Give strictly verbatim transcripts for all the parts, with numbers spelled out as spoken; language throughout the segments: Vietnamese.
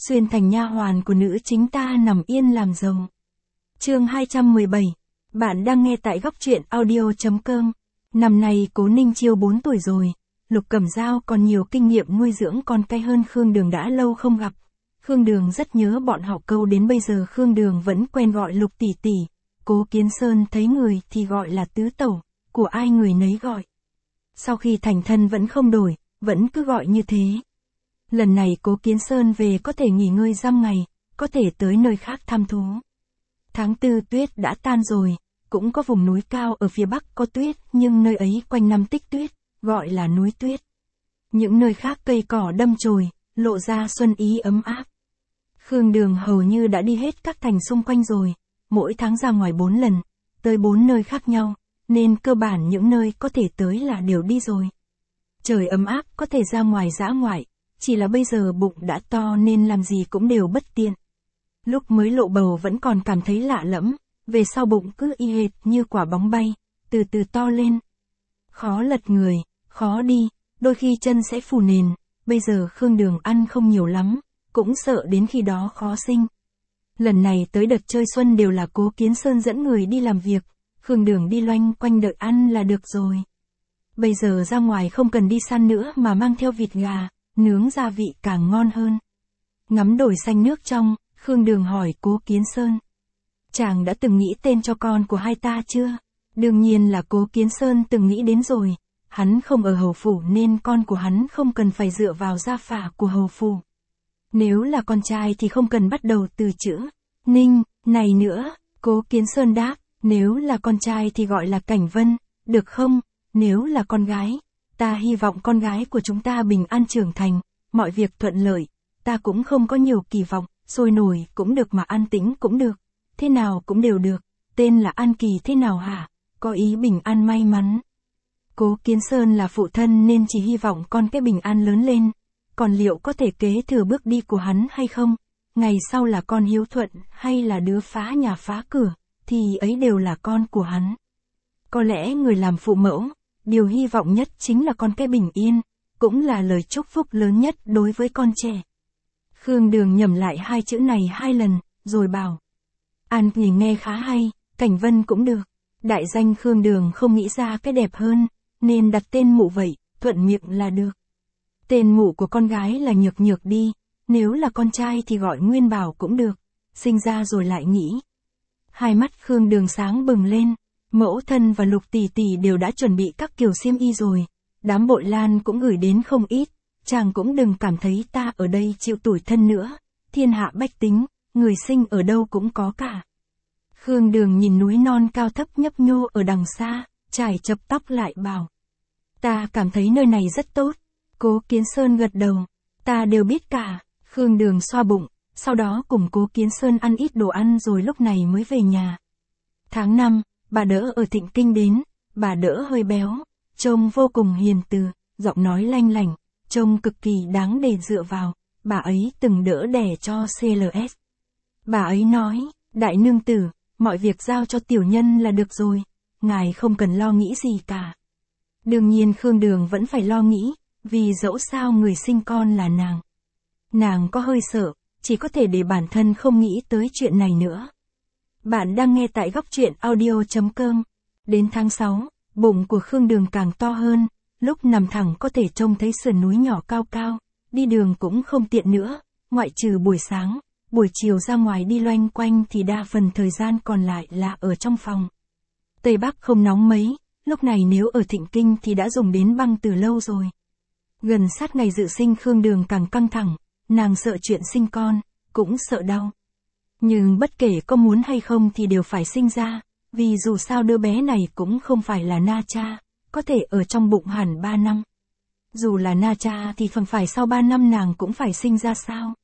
xuyên thành nha hoàn của nữ chính ta nằm yên làm giàu. Chương hai trăm mười bảy. Bạn đang nghe tại góc truyện audio chấm com. Năm nay Cố Ninh Chiêu bốn tuổi rồi, Lục Cẩm Dao còn nhiều kinh nghiệm nuôi dưỡng con cái hơn Khương Đường đã lâu không gặp. Khương Đường rất nhớ bọn họ, câu đến bây giờ Khương Đường vẫn quen gọi Lục tỷ tỷ. Cố Kiến Sơn thấy người thì gọi là tứ tẩu, của ai người nấy gọi. Sau khi thành thân vẫn không đổi, vẫn cứ gọi như thế. Lần này Cố Kiến Sơn về có thể nghỉ ngơi dăm ngày, có thể tới nơi khác thăm thú. Tháng tư tuyết đã tan rồi, cũng có vùng núi cao ở phía bắc có tuyết, nhưng nơi ấy quanh năm tích tuyết, gọi là núi tuyết. Những nơi khác cây cỏ đâm chồi, lộ ra xuân ý ấm áp. Khương Đường hầu như đã đi hết các thành xung quanh rồi, mỗi tháng ra ngoài bốn lần, tới bốn nơi khác nhau, nên cơ bản những nơi có thể tới là đều đi rồi. Trời ấm áp có thể ra ngoài dã ngoại, chỉ là bây giờ bụng đã to nên làm gì cũng đều bất tiện. Lúc mới lộ bầu vẫn còn cảm thấy lạ lẫm, về sau bụng cứ y hệt như quả bóng bay, từ từ to lên. Khó lật người, khó đi, đôi khi chân sẽ phù nền, bây giờ Khương Đường ăn không nhiều lắm, cũng sợ đến khi đó khó sinh. Lần này tới đợt chơi xuân đều là Cố Kiến Sơn dẫn người đi làm việc, Khương Đường đi loanh quanh đợi ăn là được rồi. Bây giờ ra ngoài không cần đi săn nữa mà mang theo vịt gà, nướng gia vị càng ngon hơn. Ngắm đồi xanh nước trong, Khương Đường hỏi Cố Kiến Sơn. Chàng đã từng nghĩ tên cho con của hai ta chưa? Đương nhiên là Cố Kiến Sơn từng nghĩ đến rồi, hắn không ở hầu phủ nên con của hắn không cần phải dựa vào gia phả của hầu phủ. Nếu là con trai thì không cần bắt đầu từ chữ Ninh, này nữa, Cố Kiến Sơn đáp, nếu là con trai thì gọi là Cảnh Vân, được không? Nếu là con gái, ta hy vọng con gái của chúng ta bình an trưởng thành, mọi việc thuận lợi, ta cũng không có nhiều kỳ vọng, sôi nổi cũng được mà an tĩnh cũng được, thế nào cũng đều được, tên là An Kỳ thế nào hả? Có ý bình an may mắn. Cố Kiến Sơn là phụ thân nên chỉ hy vọng con cái bình an lớn lên, còn liệu có thể kế thừa bước đi của hắn hay không? Ngày sau là con hiếu thuận hay là đứa phá nhà phá cửa, thì ấy đều là con của hắn. Có lẽ người làm phụ mẫu, điều hy vọng nhất chính là con cái bình yên, cũng là lời chúc phúc lớn nhất đối với con trẻ. Khương Đường nhẩm lại hai chữ này hai lần, rồi bảo. An Kỳ nghe khá hay, Cảnh Vân cũng được. Đại danh Khương Đường không nghĩ ra cái đẹp hơn, nên đặt tên mụ vậy, thuận miệng là được. Tên mụ của con gái là Nhược Nhược đi, nếu là con trai thì gọi Nguyên Bảo cũng được, sinh ra rồi lại nghĩ. Hai mắt Khương Đường sáng bừng lên, mẫu thân và Lục tỷ tỷ đều đã chuẩn bị các kiểu xiêm y rồi, đám bội lan cũng gửi đến không ít, chàng cũng đừng cảm thấy ta ở đây chịu tủi thân nữa, thiên hạ bách tính, người sinh ở đâu cũng có cả. Khương Đường nhìn núi non cao thấp nhấp nhô ở đằng xa, chải chập tóc lại bảo. Ta cảm thấy nơi này rất tốt. Cố Kiến Sơn gật đầu. Ta đều biết cả. Khương Đường xoa bụng, sau đó cùng Cố Kiến Sơn ăn ít đồ ăn rồi lúc này mới về nhà. Tháng năm, bà đỡ ở Thịnh Kinh đến, bà đỡ hơi béo, trông vô cùng hiền từ, giọng nói lanh lảnh, trông cực kỳ đáng để dựa vào, bà ấy từng đỡ đẻ cho xê lờ ét. Bà ấy nói, đại nương tử, mọi việc giao cho tiểu nhân là được rồi, ngài không cần lo nghĩ gì cả. Đương nhiên Khương Đường vẫn phải lo nghĩ, vì dẫu sao người sinh con là nàng. Nàng có hơi sợ, chỉ có thể để bản thân không nghĩ tới chuyện này nữa. Bạn đang nghe tại góc truyện audio chấm com. Đến tháng sáu, bụng của Khương Đường càng to hơn, lúc nằm thẳng có thể trông thấy sườn núi nhỏ cao cao, đi đường cũng không tiện nữa, ngoại trừ buổi sáng, buổi chiều ra ngoài đi loanh quanh thì đa phần thời gian còn lại là ở trong phòng. Tây Bắc không nóng mấy, lúc này nếu ở Thịnh Kinh thì đã dùng đến băng từ lâu rồi. Gần sát ngày dự sinh Khương Đường càng căng thẳng, nàng sợ chuyện sinh con, cũng sợ đau. Nhưng bất kể có muốn hay không thì đều phải sinh ra, vì dù sao đứa bé này cũng không phải là na cha, có thể ở trong bụng hẳn ba năm. Dù là na cha thì phần phải sau ba năm nàng cũng phải sinh ra sao.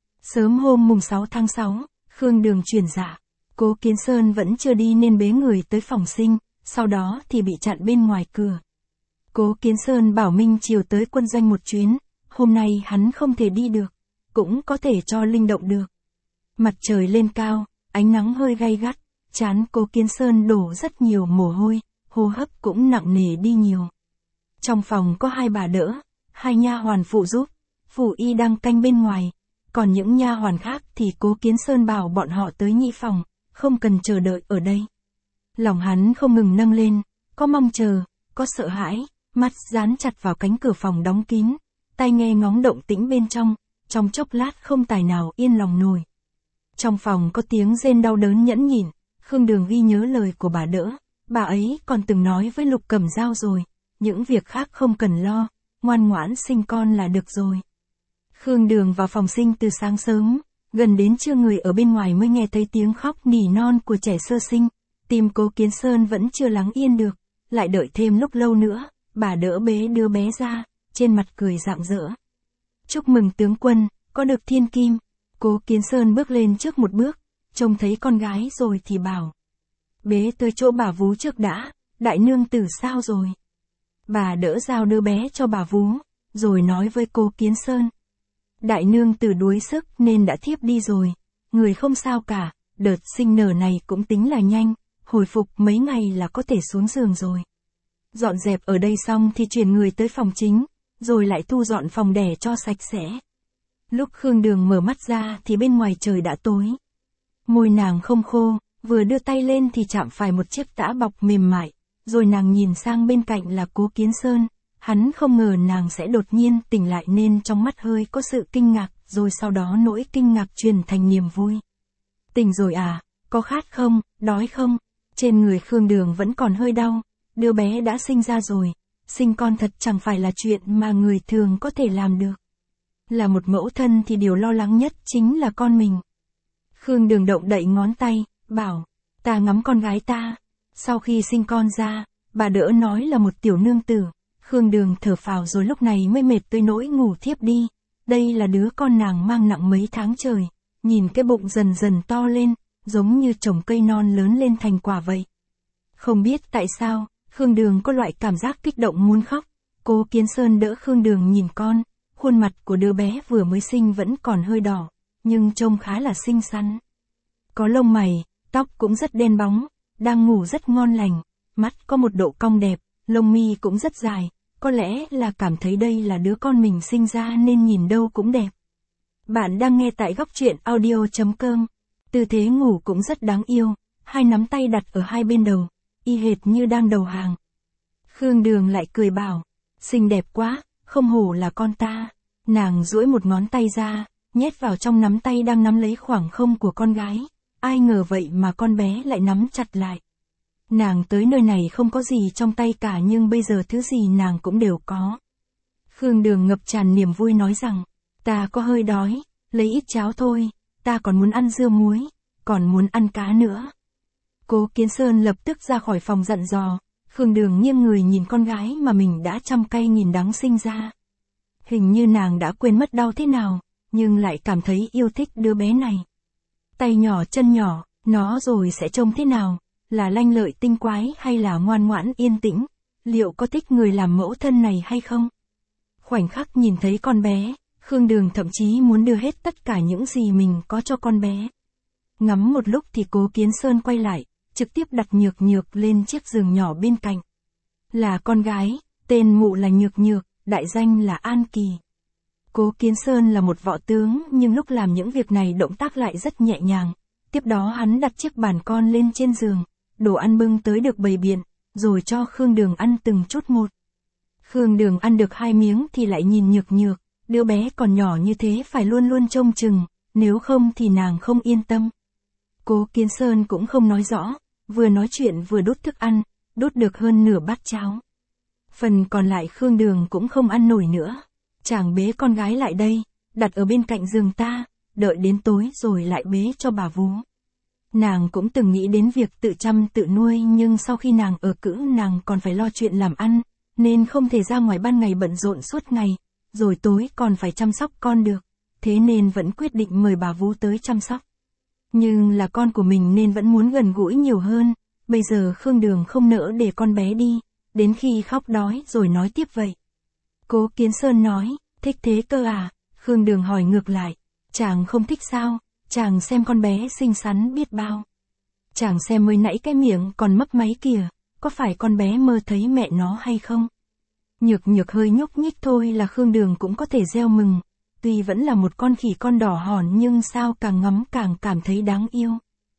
Sớm hôm mùng sáu tháng sáu, Khương Đường chuyển dạ, Cố Kiến Sơn vẫn chưa đi nên bế người tới phòng sinh, sau đó thì bị chặn bên ngoài cửa. Cố Kiến Sơn bảo Minh chiều tới quân doanh một chuyến, hôm nay hắn không thể đi được, cũng có thể cho linh động được. Mặt trời lên cao, ánh nắng hơi gay gắt, trán Cố Kiến Sơn đổ rất nhiều mồ hôi, hô hấp cũng nặng nề đi nhiều. Trong phòng có hai bà đỡ, hai nha hoàn phụ giúp, phủ y đang canh bên ngoài, Còn những nha hoàn khác thì Cố Kiến Sơn bảo bọn họ tới nhị phòng, không cần chờ đợi ở đây. Lòng hắn không ngừng nâng lên, có mong chờ, có sợ hãi, mắt dán chặt vào cánh cửa phòng đóng kín, tai nghe ngóng động tĩnh bên trong, trong chốc lát không tài nào yên lòng nổi. Trong phòng có tiếng rên đau đớn nhẫn nhịn, Khương Đường ghi nhớ lời của bà đỡ, bà ấy còn từng nói với Lục Cẩm Dao rồi, những việc khác không cần lo, ngoan ngoãn sinh con là được rồi. Khương Đường vào phòng sinh từ sáng sớm, gần đến trưa người ở bên ngoài mới nghe thấy tiếng khóc nỉ non của trẻ sơ sinh, tim Cố Kiến Sơn vẫn chưa lắng yên được, lại đợi thêm lúc lâu nữa, bà đỡ bế đưa bé ra, trên mặt cười rạng rỡ. Chúc mừng tướng quân, có được thiên kim. Cố Kiến Sơn bước lên trước một bước, trông thấy con gái rồi thì bảo. Bế tới chỗ bà vú trước đã, đại nương tử sao rồi? Bà đỡ Dao đưa bé cho bà vú, rồi nói với Cố Kiến Sơn. Đại nương tử đuối sức nên đã thiếp đi rồi, người không sao cả, đợt sinh nở này cũng tính là nhanh, hồi phục mấy ngày là có thể xuống giường rồi. Dọn dẹp ở đây xong thì chuyển người tới phòng chính, rồi lại thu dọn phòng đẻ cho sạch sẽ. Lúc Khương Đường mở mắt ra thì bên ngoài trời đã tối. Môi nàng không khô, vừa đưa tay lên thì chạm phải một chiếc tã bọc mềm mại, rồi nàng nhìn sang bên cạnh là Cố Kiến Sơn, hắn không ngờ nàng sẽ đột nhiên tỉnh lại nên trong mắt hơi có sự kinh ngạc, rồi sau đó nỗi kinh ngạc truyền thành niềm vui. Tỉnh rồi à, có khát không, đói không? Trên người Khương Đường vẫn còn hơi đau, đứa bé đã sinh ra rồi, sinh con thật chẳng phải là chuyện mà người thường có thể làm được. Là một mẫu thân thì điều lo lắng nhất chính là con mình. Khương Đường động đậy ngón tay, bảo, ta ngắm con gái ta. Sau khi sinh con ra, bà đỡ nói là một tiểu nương tử. Khương Đường thở phào rồi lúc này mới mệt tới nỗi ngủ thiếp đi. Đây là đứa con nàng mang nặng mấy tháng trời, nhìn cái bụng dần dần to lên, giống như trồng cây non lớn lên thành quả vậy. Không biết tại sao, Khương Đường có loại cảm giác kích động muốn khóc. Cố Kiến Sơn đỡ Khương Đường nhìn con, khuôn mặt của đứa bé vừa mới sinh vẫn còn hơi đỏ, nhưng trông khá là xinh xắn. Có lông mày, tóc cũng rất đen bóng, đang ngủ rất ngon lành, mắt có một độ cong đẹp, lông mi cũng rất dài, có lẽ là cảm thấy đây là đứa con mình sinh ra nên nhìn đâu cũng đẹp. Bạn đang nghe tại góc truyện audio chấm com. Tư thế ngủ cũng rất đáng yêu, hai nắm tay đặt ở hai bên đầu, y hệt như đang đầu hàng. Khương Đường lại cười bảo, xinh đẹp quá, không hổ là con ta. Nàng duỗi một ngón tay ra, nhét vào trong nắm tay đang nắm lấy khoảng không của con gái. Ai ngờ vậy mà con bé lại nắm chặt lại. Nàng tới nơi này không có gì trong tay cả nhưng bây giờ thứ gì nàng cũng đều có. Khương Đường ngập tràn niềm vui nói rằng, ta có hơi đói, lấy ít cháo thôi, ta còn muốn ăn dưa muối, còn muốn ăn cá nữa. Cố Kiến Sơn lập tức ra khỏi phòng dặn dò, Khương Đường nghiêng người nhìn con gái mà mình đã trăm cay nghìn đắng sinh ra. Hình như nàng đã quên mất đau thế nào, nhưng lại cảm thấy yêu thích đứa bé này. Tay nhỏ chân nhỏ, nó rồi sẽ trông thế nào, là lanh lợi tinh quái hay là ngoan ngoãn yên tĩnh, liệu có thích người làm mẫu thân này hay không? Khoảnh khắc nhìn thấy con bé, Khương Đường thậm chí muốn đưa hết tất cả những gì mình có cho con bé. Ngắm một lúc thì Cố Kiến Sơn quay lại, trực tiếp đặt Nhược Nhược lên chiếc giường nhỏ bên cạnh. Là con gái, tên mụ là Nhược Nhược, đại danh là An Kỳ. Cố Kiến Sơn là một võ tướng nhưng lúc làm những việc này động tác lại rất nhẹ nhàng. Tiếp đó hắn đặt chiếc bàn con lên trên giường, đồ ăn bưng tới được bày biện, rồi cho Khương Đường ăn từng chút một. Khương Đường ăn được hai miếng thì lại nhìn Nhược Nhược, đứa bé còn nhỏ như thế phải luôn luôn trông chừng, nếu không thì nàng không yên tâm. Cố Kiến Sơn cũng không nói rõ, vừa nói chuyện vừa đút thức ăn, đút được hơn nửa bát cháo. Phần còn lại Khương Đường cũng không ăn nổi nữa. Chàng bế con gái lại đây, đặt ở bên cạnh giường ta, đợi đến tối rồi lại bế cho bà vú. Nàng cũng từng nghĩ đến việc tự chăm tự nuôi nhưng sau khi nàng ở cữ nàng còn phải lo chuyện làm ăn, nên không thể ra ngoài ban ngày bận rộn suốt ngày, rồi tối còn phải chăm sóc con được, thế nên vẫn quyết định mời bà vú tới chăm sóc. Nhưng là con của mình nên vẫn muốn gần gũi nhiều hơn, bây giờ Khương Đường không nỡ để con bé đi, đến khi khóc đói rồi nói tiếp vậy. Cố Kiến Sơn nói, thích thế cơ à? Khương Đường hỏi ngược lại, chàng không thích sao? Chàng xem con bé xinh xắn biết bao. Chàng xem mới nãy cái miệng còn mấp máy kìa, có phải con bé mơ thấy mẹ nó hay không? Nhược Nhược hơi nhúc nhích thôi là Khương Đường cũng có thể gieo mừng, tuy vẫn là một con khỉ con đỏ hòn nhưng sao càng ngắm càng cảm thấy đáng yêu.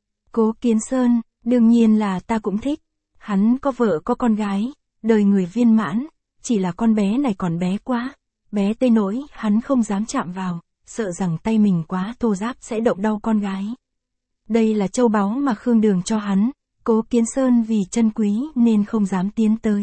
Cố Kiến Sơn, đương nhiên là ta cũng thích. Hắn có vợ có con gái, đời người viên mãn, chỉ là con bé này còn bé quá. Bé tới nỗi hắn không dám chạm vào, sợ rằng tay mình quá thô ráp sẽ động đau con gái. Đây là châu báu mà Khương Đường cho hắn, Cố Kiến Sơn vì trân quý nên không dám tiến tới.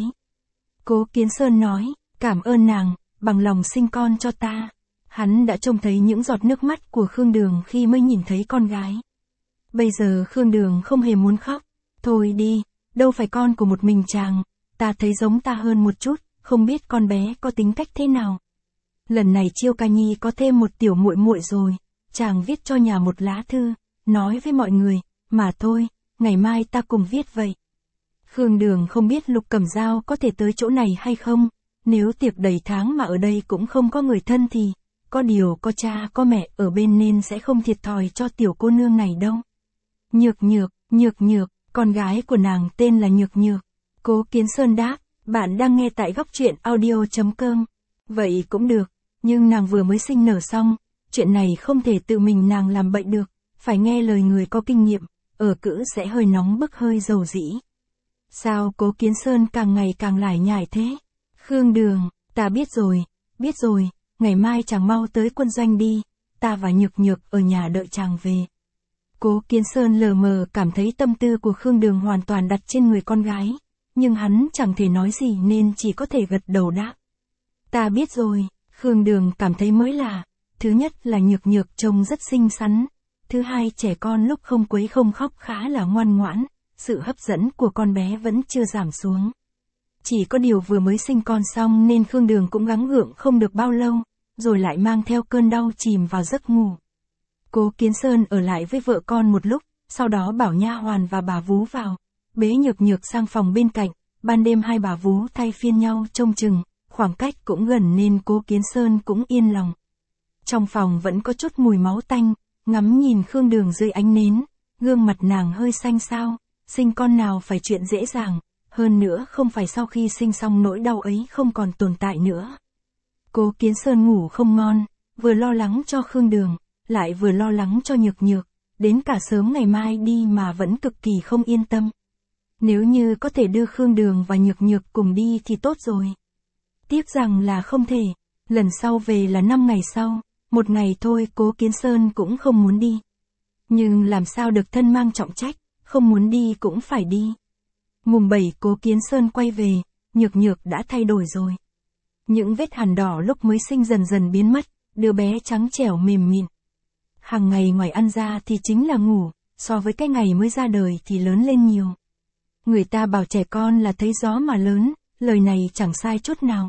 Cố Kiến Sơn nói, cảm ơn nàng, bằng lòng sinh con cho ta. Hắn đã trông thấy những giọt nước mắt của Khương Đường khi mới nhìn thấy con gái. Bây giờ Khương Đường không hề muốn khóc. Thôi đi, đâu phải con của một mình chàng, ta thấy giống ta hơn một chút, không biết con bé có tính cách thế nào. Lần này Chiêu Ca Nhi có thêm một tiểu muội muội rồi, chàng viết cho nhà một lá thư, nói với mọi người, mà thôi, ngày mai ta cùng viết vậy. Khương Đường không biết Lục Cẩm Dao có thể tới chỗ này hay không, nếu tiệc đầy tháng mà ở đây cũng không có người thân thì, có điều có cha có mẹ ở bên nên sẽ không thiệt thòi cho tiểu cô nương này đâu. Nhược Nhược, Nhược Nhược, con gái của nàng tên là Nhược Nhược. Cố Kiến Sơn đáp, bạn đang nghe tại góc truyện audio chấm com. Vậy cũng được, nhưng nàng vừa mới sinh nở xong, chuyện này không thể tự mình nàng làm bậy được, phải nghe lời người có kinh nghiệm, ở cữ sẽ hơi nóng bức hơi dầu dĩ. Sao Cố Kiến Sơn càng ngày càng lải nhải thế? Khương Đường, ta biết rồi, biết rồi, ngày mai chàng mau tới quân doanh đi, ta và Nhược Nhược ở nhà đợi chàng về. Cố Kiến Sơn lờ mờ cảm thấy tâm tư của Khương Đường hoàn toàn đặt trên người con gái, nhưng hắn chẳng thể nói gì nên chỉ có thể gật đầu đáp. Ta biết rồi, Khương Đường cảm thấy mới lạ, thứ nhất là Nhược Nhược trông rất xinh xắn, thứ hai trẻ con lúc không quấy không khóc khá là ngoan ngoãn, sự hấp dẫn của con bé vẫn chưa giảm xuống. Chỉ có điều vừa mới sinh con xong nên Khương Đường cũng gắng gượng không được bao lâu, rồi lại mang theo cơn đau chìm vào giấc ngủ. Cố Kiến Sơn ở lại với vợ con một lúc, sau đó bảo nha hoàn và bà vú vào, bế Nhược Nhược sang phòng bên cạnh, ban đêm hai bà vú thay phiên nhau trông chừng, khoảng cách cũng gần nên Cố Kiến Sơn cũng yên lòng. Trong phòng vẫn có chút mùi máu tanh, ngắm nhìn Khương Đường dưới ánh nến, gương mặt nàng hơi xanh xao, sinh con nào phải chuyện dễ dàng, hơn nữa không phải sau khi sinh xong nỗi đau ấy không còn tồn tại nữa. Cố Kiến Sơn ngủ không ngon, vừa lo lắng cho Khương Đường, lại vừa lo lắng cho Nhược Nhược, đến cả sớm ngày mai đi mà vẫn cực kỳ không yên tâm. Nếu như có thể đưa Khương Đường và Nhược Nhược cùng đi thì tốt rồi. Tiếc rằng là không thể, lần sau về là năm ngày sau, một ngày thôi Cố Kiến Sơn cũng không muốn đi. Nhưng làm sao được, thân mang trọng trách, không muốn đi cũng phải đi. Mùng bảy Cố Kiến Sơn quay về, Nhược Nhược đã thay đổi rồi. Những vết hằn đỏ lúc mới sinh dần dần biến mất, đứa bé trắng trẻo mềm mịn. Hàng ngày ngoài ăn ra thì chính là ngủ, so với cái ngày mới ra đời thì lớn lên nhiều. Người ta bảo trẻ con là thấy gió mà lớn, lời này chẳng sai chút nào.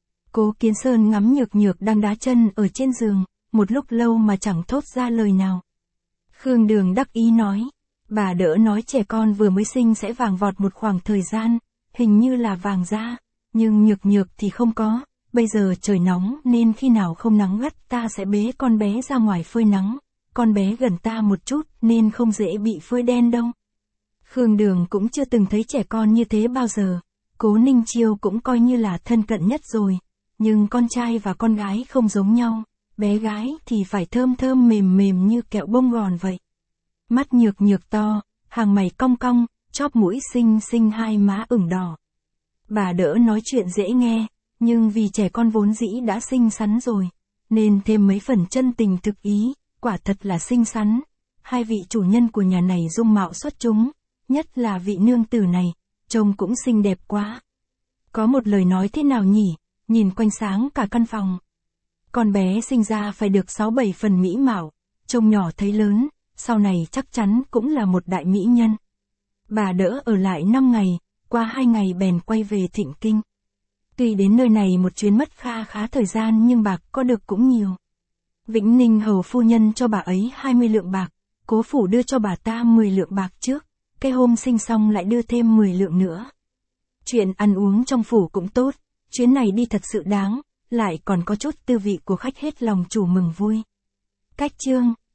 Cố Kiến Sơn ngắm Nhược Nhược đang đá chân ở trên giường, một lúc lâu mà chẳng thốt ra lời nào. Khương Đường đắc ý nói, bà đỡ nói trẻ con vừa mới sinh sẽ vàng vọt một khoảng thời gian, hình như là vàng da, nhưng Nhược Nhược thì không có, bây giờ trời nóng nên khi nào không nắng gắt ta sẽ bế con bé ra ngoài phơi nắng, con bé gần ta một chút nên không dễ bị phơi đen đâu. Khương Đường cũng chưa từng thấy trẻ con như thế bao giờ, Cố Ninh Chiêu cũng coi như là thân cận nhất rồi, nhưng con trai và con gái không giống nhau, bé gái thì phải thơm thơm mềm mềm như kẹo bông gòn vậy. Mắt Nhược Nhược to, hàng mày cong cong, chóp mũi xinh xinh, hai má ửng đỏ. Bà đỡ nói chuyện dễ nghe, nhưng vì trẻ con vốn dĩ đã xinh xắn rồi, nên thêm mấy phần chân tình thực ý, quả thật là xinh xắn. Hai vị chủ nhân của nhà này dung mạo xuất chúng, nhất là vị nương tử này, trông cũng xinh đẹp quá. Có một lời nói thế nào nhỉ, nhìn quanh sáng cả căn phòng. Con bé sinh ra phải được sáu bảy phần mỹ mạo, trông nhỏ thấy lớn, sau này chắc chắn cũng là một đại mỹ nhân. Bà đỡ ở lại năm ngày, qua hai ngày bèn quay về Thịnh Kinh. Tuy đến nơi này một chuyến mất kha khá thời gian nhưng bạc có được cũng nhiều. Vĩnh Ninh hầu phu nhân cho bà ấy hai mươi lượng bạc, Cố phủ đưa cho bà ta mười lượng bạc trước, cái hôm sinh xong lại đưa thêm mười lượng nữa. Chuyện ăn uống trong phủ cũng tốt, chuyến này đi thật sự đáng, lại còn có chút tư vị của khách hết lòng chủ mừng vui. Cách chương